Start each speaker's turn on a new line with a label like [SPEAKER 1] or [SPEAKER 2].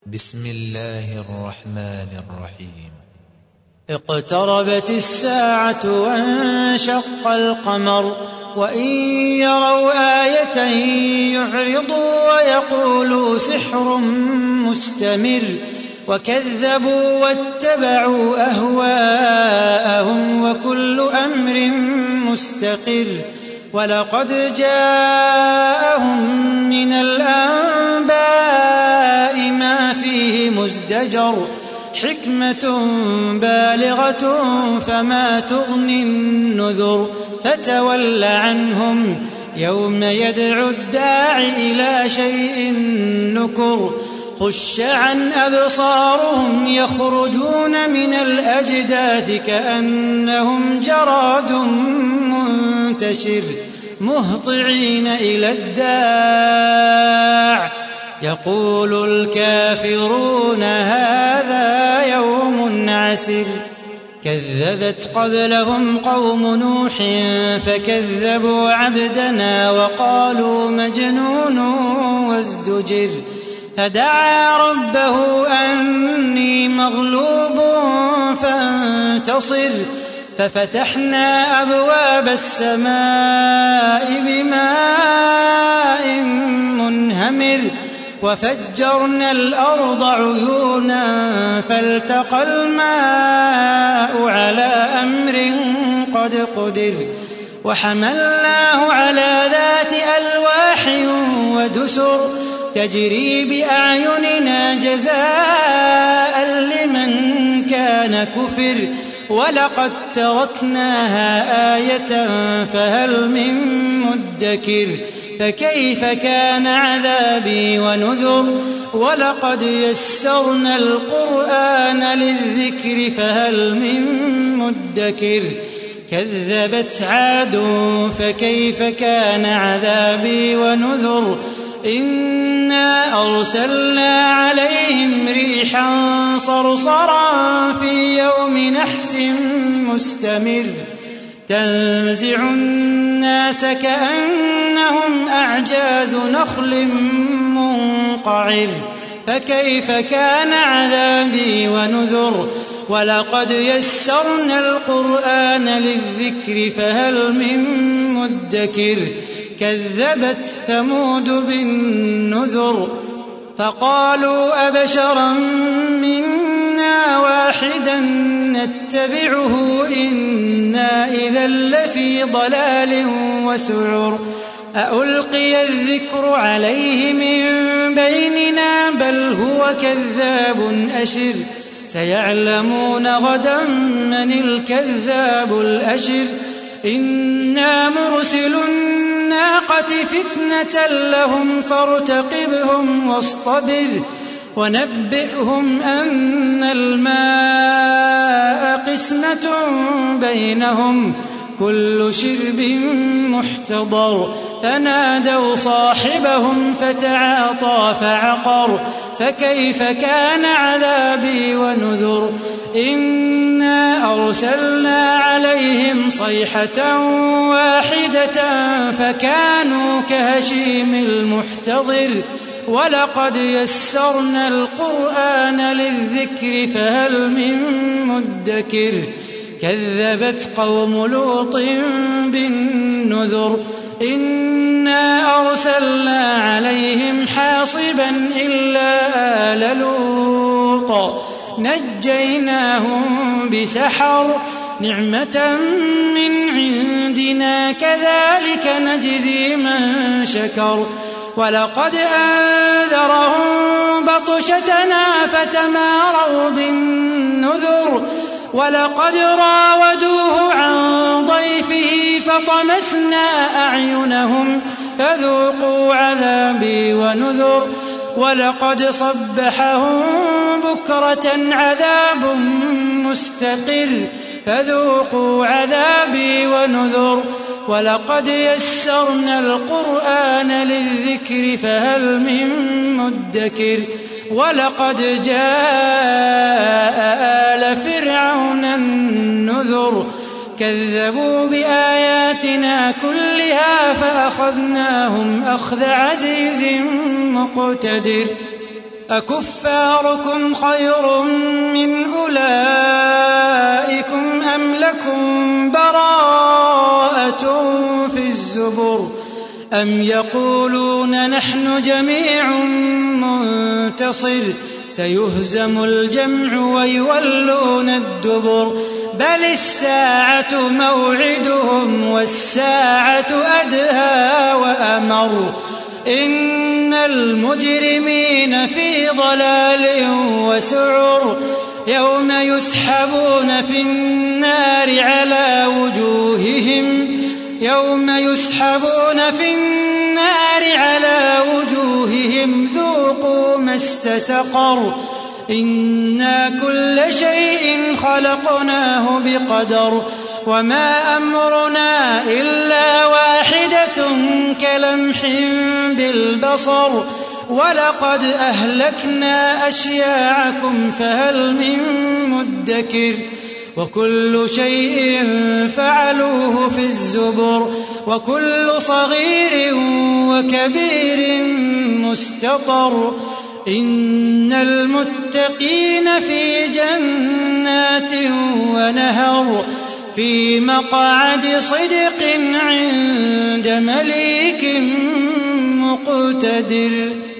[SPEAKER 1] بسم الله الرحمن الرحيم.
[SPEAKER 2] اقتربت الساعة وانشق القمر وإن يروا آية يعرضوا ويقولوا سحر مستمر وكذبوا واتبعوا أهواءهم وكل أمر مستقر ولقد جاءهم من الأنباء ما فيه مزدجر حكمة بالغة فما تغني النذر فتول عنهم يوم يدعو الداع إلى شيء نكر خش عن أبصارهم يخرجون من الأجداث كأنهم جراد منتشر مهطعين إلى الداع يقول الكافرون هذا يوم عسر كذبت قبلهم قوم نوح فكذبوا عبدنا وقالوا مجنون وازدجر فدعا ربه أني مغلوب فانتصر ففتحنا أبواب السماء بماء منهمر وفجرنا الأرض عيونا فالتقى الماء على أمر قد قدر وحملناه على ذات ألواح ودسر تجري بأعيننا جزاء لمن كان كفر ولقد تركناها آية فهل من مدكر فكيف كان عذابي ونذر ولقد يسرنا القرآن للذكر فهل من مدكر كذبت عاد فكيف كان عذابي ونذر إنا أرسلنا عليهم ريحا صرصرا في يوم نحس مستمر تنزع الناس كأنهم أعجاز نخل منقعر فكيف كان عذابي ونذر ولقد يسرنا القرآن للذكر فهل من مدكر كذبت ثمود بالنذر فقالوا أبشرا منا واحدا نتبعه إنا إذا لفي ضلال وسعر أألقي الذكر عليه من بيننا بل هو كذاب أشر سيعلمون غدا من الكذاب الأشر إنا مرسل الناقة فتنة لهم فارتقبهم واصطبر ونبئهم أن الماء قسمة بينهم كل شرب محتضر فنادوا صاحبهم فتعاطى فعقر فكيف كان عذابي ونذر إنا أرسلنا عليهم صيحة واحدة فكانوا كهشيم المحتضر ولقد يسرنا القرآن للذكر فهل من مدكر كذبت قوم لوط بالنذر إنا أرسلنا عليهم حاصبا إلا آل لوط نجيناهم بسحر نعمة من عندنا كذلك نجزي من شكر ولقد أنذرهم بطشتنا فتماروا بالنذر ولقد راودوه عن ضيفه فطمسنا أعينهم فذوقوا عذابي ونذر ولقد صبحهم بكرة عذاب مستقر فذوقوا عذابي ونذر ولقد يسرنا القرآن للذكر فهل من مدكر ولقد جاء آل فرعون النذر كذبوا بآياتنا كلها فأخذناهم أخذ عزيز مقتدر أكفاركم خير من أولئكم أم لكم براءة في الزبر أم يقولون نحن جميع منتصر سيهزم الجمع ويولون الدبر بل الساعة موعدهم والساعة أدهى وأمر إن المجرمين في ضلال وسعر يوم يسحبون في النار على وجوههم ذوقوا مس سقر إنا كل شيء خلقناه بقدر وما أمرنا إلا واحدة كلمح بالبصر ولقد أهلكنا أشياعكم فهل من مدكر وكل شيء فعلوه في الزبر وكل صغير وكبير مستطر إن المتقين في جنات ونهر في مقعد صدق عند مليك مقتدر.